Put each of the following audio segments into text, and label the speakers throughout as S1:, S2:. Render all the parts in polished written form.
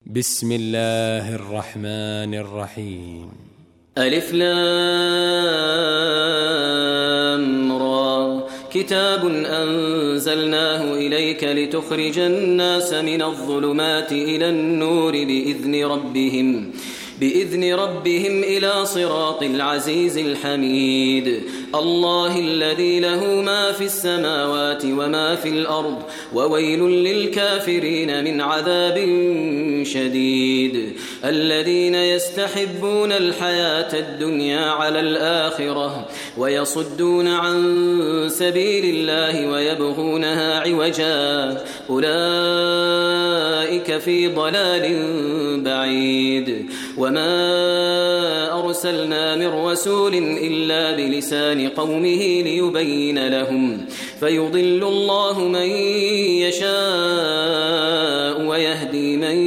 S1: بسم الله الرحمن الرحيم.
S2: ألف لام را. كتاب أنزلناه إليك لتخرج الناس من الظلمات إلى النور بإذن ربهم إلى صراط العزيز الحميد. الله الذي له ما في السماوات وما في الأرض وويل للكافرين من عذاب شديد. الذين يستحبون الحياة الدنيا على الآخرة ويصدون عن سبيل الله ويبغونها عوجا أولئك في ضلال بعيد. وما أرسلنا من رسول إلا بلسان قومه ليبين لهم فيضل الله من يشاء ويهدي من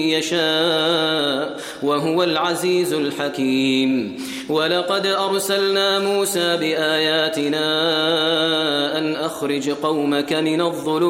S2: يشاء وهو العزيز الحكيم. ولقد أرسلنا موسى بآياتنا أن أخرج قومك من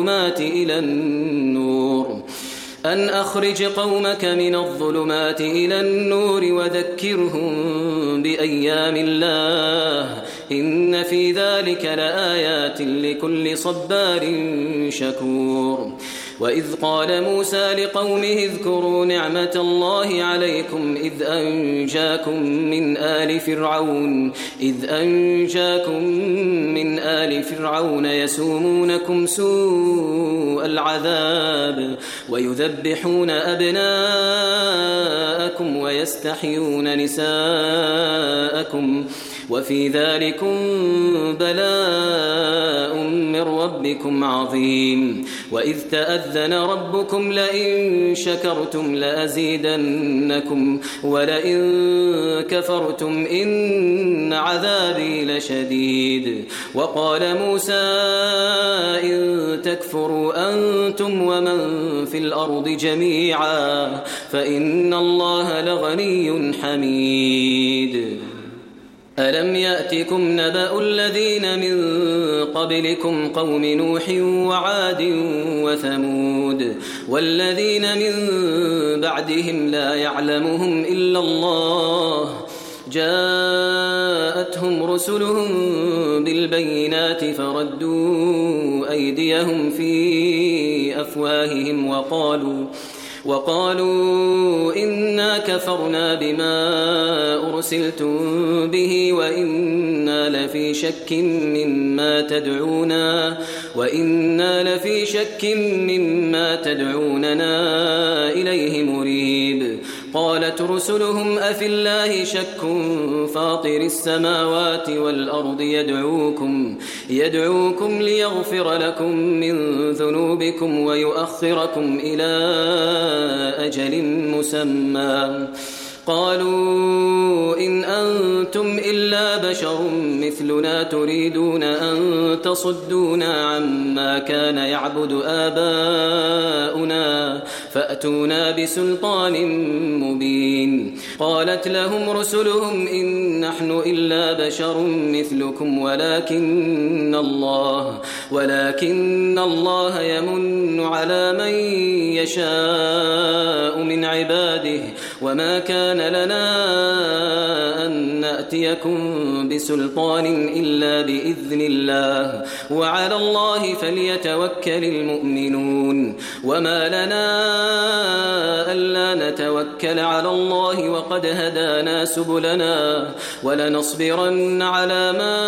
S2: الظلمات إلى النور وذكرهم بأيام الله إن في ذلك لآيات لكل صبار شكور. وإذ قال موسى لقومه اذكروا نعمة الله عليكم إذ أنجاكم من آل فرعون يسومونكم سوء العذاب ويذبحون أبناءكم ويستحيون نساءكم وفي ذلكم بلاء من ربكم عظيم. وإذ تأذن ربكم لئن شكرتم لأزيدنكم ولئن كفرتم إن عذابي لشديد. وقال موسى إن تكفروا أنتم ومن في الأرض جميعا فإن الله لغني حميد. ألم يأتكم نبأ الذين من قبلكم قوم نوح وعاد وثمود والذين من بعدهم لا يعلمهم إلا الله جاءتهم رسلهم بالبينات فردوا أيديهم في أفواههم وقالوا إنا كفرنا بما أرسلتم به وإنا لفي شك مما تدعوننا إليه مريب. قالت رسلهم أفي الله شك فاطر السماوات والأرض يدعوكم ليغفر لكم من ذنوبكم ويؤخركم إلى أجل مسمى. قالوا إن أنتم إلا بشر مثلنا تريدون أن تصدونا عما كان يعبد آباؤنا فأتونا بسلطان مبين. قالت لهم رسلهم إن نحن إلا بشر مثلكم ولكن الله يمن على من يشاء من عباده وما كان لنا أن نأتيكم بسلطان إلا بإذن الله وعلى الله فليتوكل المؤمنون. وما لنا ألا نتوكل على الله وقد هدانا سبلنا ولنصبرن على ما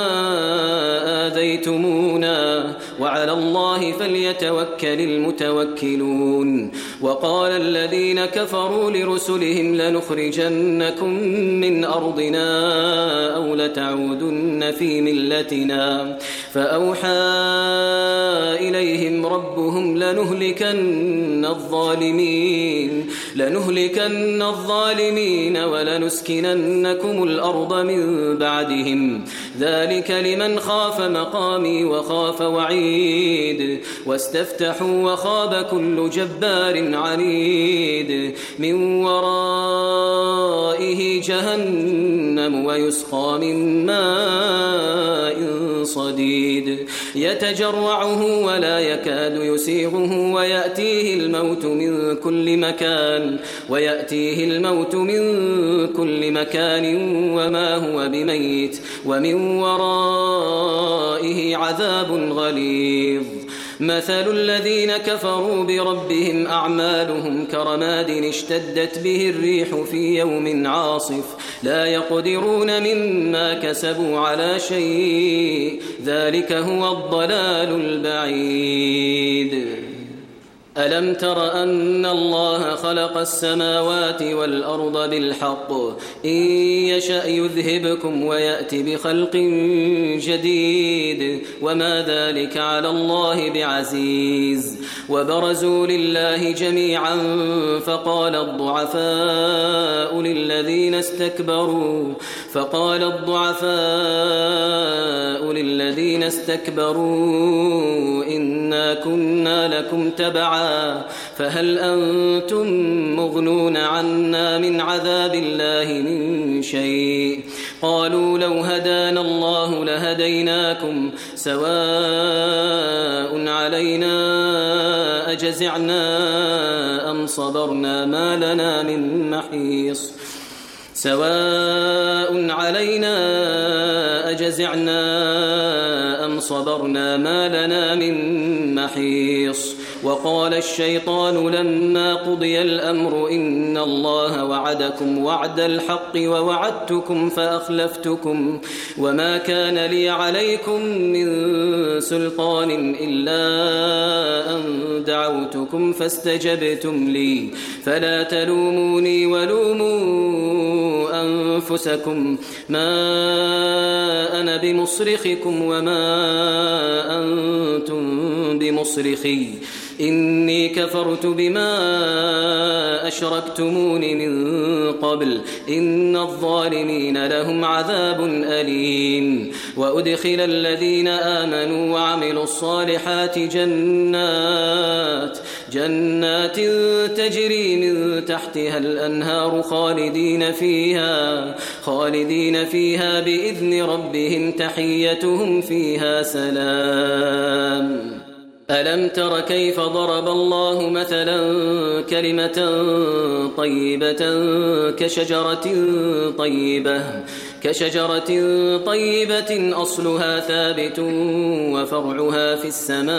S2: آذيتمونا وعلى الله فليتوكل المتوكلون. وقال الذين كفروا لرسلهم لنخرجنكم من أرضنا أو لتعودن في ملتنا فأوحى إليهم ربهم لنهلكن الظالمين ولنسكننكم الأرض من بعدهم ذلك لمن خاف مقامي وخاف وعيد. واستفتحوا وخاب كل جبار عنيد من ورائه جهنم ويسقى من ماء صديد يتجرعه ولا يكاد يسيغه ويأتيه الموت من كل مكان وما هو بميت ومن ورائه عذاب غليظ مثل الذين كفروا بربهم أعمالهم كرماد اشتدت به الريح في يوم عاصف لا يقدرون مما كسبوا على شيء ذلك هو الضلال البعيد ألم تر أن الله خلق السماوات والأرض بالحق إن يشأ يذهبكم ويأتي بخلق جديد وما ذلك على الله بعزيز وبرزوا لله جميعا فقال الضعفاء للذين استكبروا إنا كنا لكم تبعا فهل أنتم مغنون عنا من عذاب الله من شيء قالوا لو هدانا الله لهديناكم سواء علينا أجزعنا أم صبرنا ما لنا من محيص وقال الشيطان لما قضي الأمر إن الله وعدكم وعد الحق ووعدتكم فأخلفتكم وما كان لي عليكم من سلطان إلا أن دعوتكم فاستجبتم لي فلا تلوموني ولوموا أنفسكم ما أنا بمصرخكم وما أنتم بمصرخي إني كفرت بما أشركتمون من قبل إن الظالمين لهم عذاب أليم وأدخل الذين آمنوا وعملوا الصالحات جنات تجري من تحتها الأنهار خالدين فيها بإذن ربهم تحيتهم فيها سلام ألم تر كيف ضرب الله مثلا كلمة طيبة كشجرة طيبة أصلها ثابت وفرعها في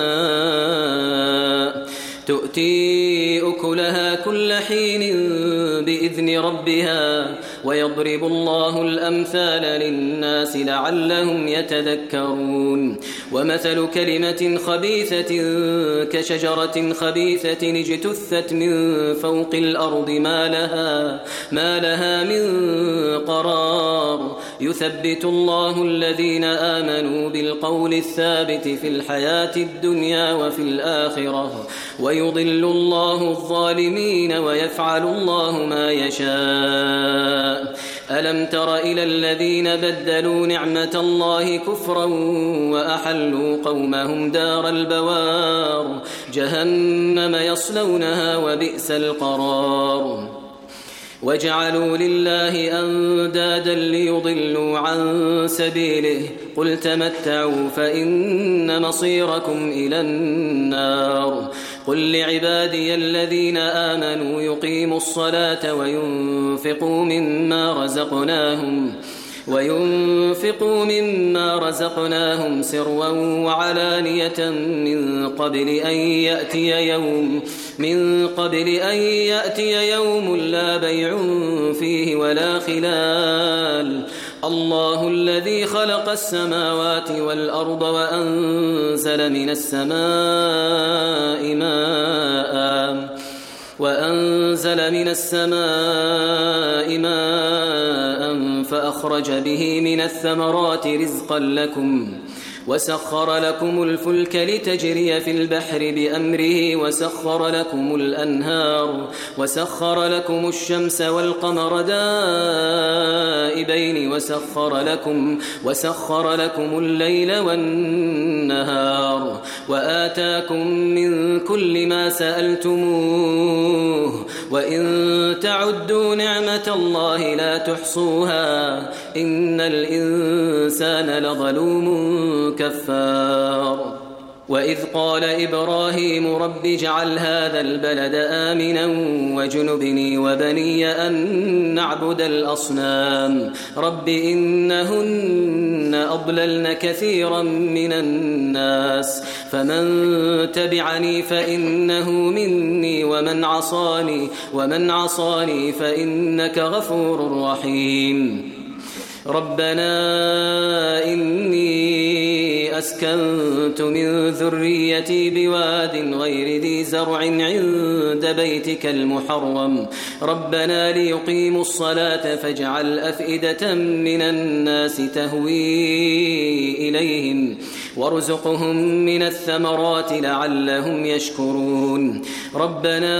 S2: السماء تؤتي أكلها كل حين بإذن ربها ويضرب الله الأمثال للناس لعلهم يتذكرون ومثل كلمة خبيثة كشجرة خبيثة اجتثت من فوق الأرض ما لها من قرار يثبت الله الذين آمنوا بالقول الثابت في الحياة الدنيا وفي الآخرة ويضل الله الظالمين ويفعل الله ما يشاء ألم تر إلى الذين بدلوا نعمة الله كفرا وأحلوا قومهم دار البوار جهنم يصلونها وبئس القرار وجعلوا لله أندادا ليضلوا عن سبيله قل تمتعوا فإن مصيركم إلى النار قل لعبادي الذين آمنوا يقيموا الصلاة وينفقوا مما رزقناهم سرا وعلانية من قبل أن يأتي يوم لا بيع فيه ولا خلال الله الذي خلق السماوات والأرض وأنزل من السماء ماء فأخرج به من الثمرات رزقا لكم وسخر لكم الفلك لتجري في البحر بأمره وسخر لكم الأنهار وسخر لكم الشمس والقمر دائبين وسخر لكم الليل والنهار وآتاكم من كل ما سألتموه وإن تعدوا نعمة الله لا تحصوها إن الإنسان لظلوم كفار وإذ قال إبراهيم رب اجعل هذا البلد آمنا وجنبني وبني أن نعبد الأصنام رب إنهن أضللن كثيرا من الناس فمن تبعني فإنه مني ومن عصاني فإنك غفور رحيم ربنا إني أسكنت من ذريتي بواد غير ذي زرع عند بيتك المحرم ربنا ليقيموا الصلاة فاجعل أفئدة من الناس تهوي إليهم وارزقهم من الثمرات لعلهم يشكرون ربنا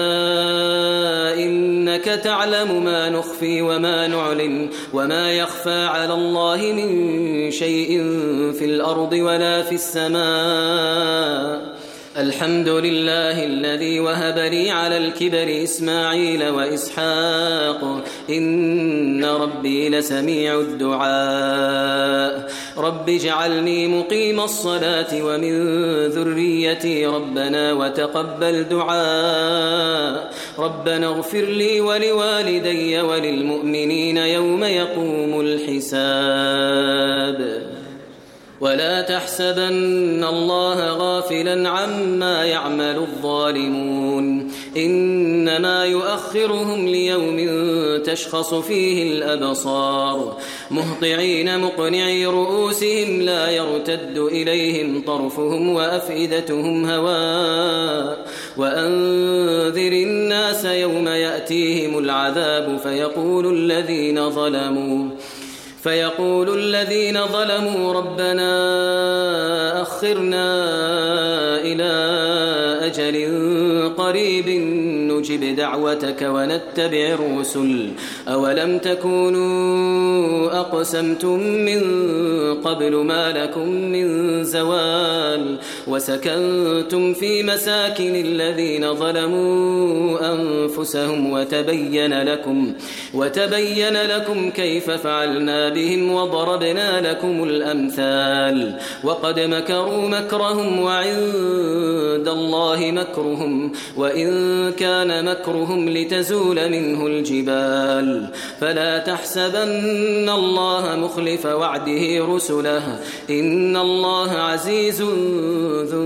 S2: إنك تعلم ما نخفي وما نعلن وما يخفى على الله من شيء في الأرض ولا في السماء الحمد لله الذي وهب لي على الكبر إسماعيل وإسحاق إن ربي لسميع الدعاء رب اجعلني مقيم الصلاة ومن ذريتي ربنا وتقبل دعاء ربنا اغفر لي ولوالدي وللمؤمنين يوم يقوم الحساب ولا تحسبن الله غافلا عما يعمل الظالمون إنما يؤخرهم ليوم تشخص فيه الأبصار مهطعين مقنعي رؤوسهم لا يرتد إليهم طرفهم وأفئدتهم هواء وأنذر الناس يوم يأتيهم العذاب فيقول الذين ظلموا ربنا أخرنا إلى أجل قريب نجب دعوتك ونتبع الرسل أولم تكونوا أقسمتم من قبل ما لكم من زوال وسكنتم في مساكن الذين ظلموا أنفسهم وتبين لكم كيف فعلنا بهم وضربنا لكم الأمثال وقد مكروا مكرهم وعند الله مكرهم وإن كان مكرهم لتزول منه الجبال فلا تحسبن الله مخلف وعده رسله إن الله عزيز ذو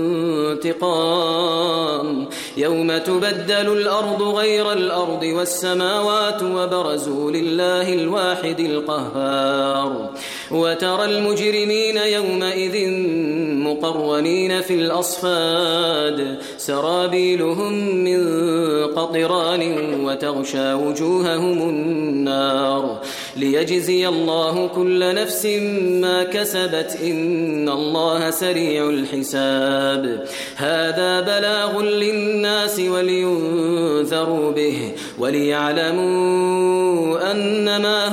S2: انتقام يوم تبدل الأرض غير الأرض والسماوات وبرزوا لله الواحد القهار وترى المجرمين يومئذ مقرنين في الأصفاد سرابيلهم من قطران وتغشى وجوههم النار ليجزي الله كل نفس ما كسبت إن الله سريع الحساب هذا بلاغ للناس ولينذروا به وليعلموا أنما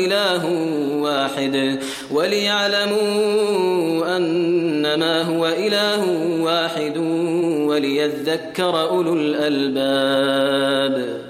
S2: هو إله واحد وليذكر أولو الألباب